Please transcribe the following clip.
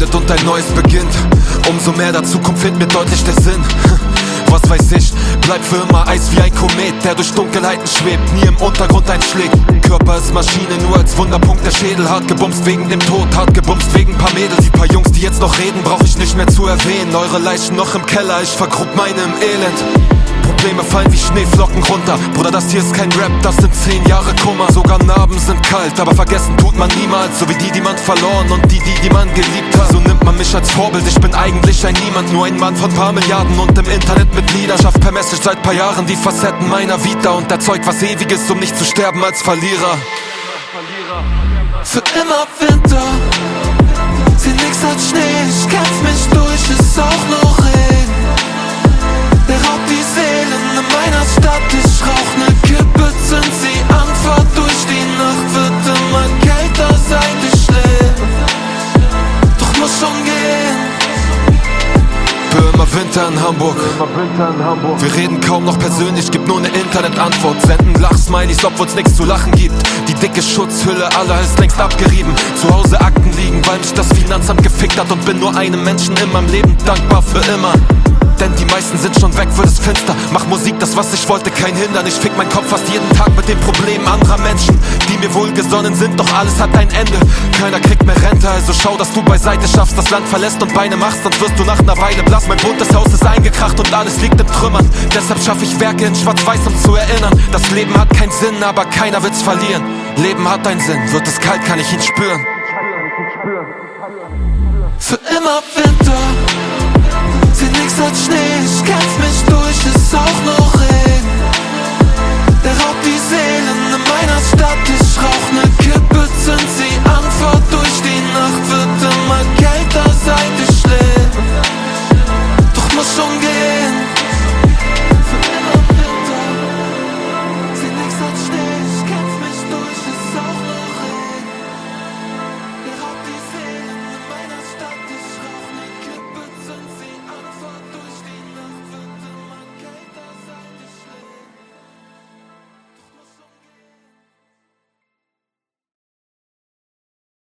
endet und ein neues beginnt. Umso mehr der Zukunft fehlt mir deutlich der Sinn. Was weiß ich, bleib für immer Eis wie ein Komet, der durch Dunkelheiten schwebt, nie im Untergrund einschlägt. Körper ist Maschine, nur als Wunderpunkt der Schädel. Hart gebumst wegen dem Tod, hart gebumst wegen paar Mädels. Die paar Jungs, die jetzt noch reden, brauch ich nicht mehr zu erwähnen. Eure Leichen noch im Keller, ich vergrub meine im Elend. Probleme fallen wie Schneeflocken runter. Bruder, das hier ist kein Rap, das sind 10 Jahre Kummer. Sogar Narben sind kalt, aber vergessen tut man niemals. So wie die man verloren und die man geliebt hat. So nimmt man mich als Vorbild, ich bin eigentlich ein Niemand. Nur ein Mann von paar Milliarden und im Internet mit Lieder. Schaff per Message seit paar Jahren die Facetten meiner Vita und erzeugt was Ewiges, um nicht zu sterben als Verlierer. Für immer Winter, sie nix als Schnee. Ich kämpf mich durch, ist auch noch Regen. Der raubt die Seelen in meiner Stadt. Ich rauch ne Kippe, zünd sie an, fahr durch die Nacht. Wird immer kälter, seit ich lebe, doch muss schon gehen. Für immer Winter in Hamburg. Wir reden kaum noch persönlich, gibt nur ne Internetantwort. Senden Lachsmilies, obwohl's nix zu lachen gibt. Die dicke Schutzhülle aller ist längst abgerieben. Zu Hause Akten liegen, weil mich das Finanzamt gefickt hat. Und bin nur einem Menschen in meinem Leben dankbar für immer. Denn die meisten sind schon weg, wird es finster. Mach Musik, das was ich wollte, kein Hindern. Ich fick meinen Kopf fast jeden Tag mit den Problemen anderer Menschen, die mir wohlgesonnen sind, doch alles hat ein Ende. Keiner kriegt mehr Rente, also schau, dass du beiseite schaffst, das Land verlässt und Beine machst, sonst wirst du nach einer Weile blass. Mein buntes Haus ist eingekracht und alles liegt in Trümmern. Deshalb schaffe ich Werke in Schwarz-Weiß, um zu erinnern. Das Leben hat keinen Sinn, aber keiner wird's verlieren. Leben hat einen Sinn, wird es kalt, kann ich ihn spüren. Für immer Winter, sie nix als Schnee. Ich kämpf mich durch, ist auch noch Regen. Der raubt die Seelen in meiner Stadt. Ich rauch ne Kippe, zünd sie an, fahr durch die Nacht. Wird immer kälter, seit ich lebe, doch muss schon gehen.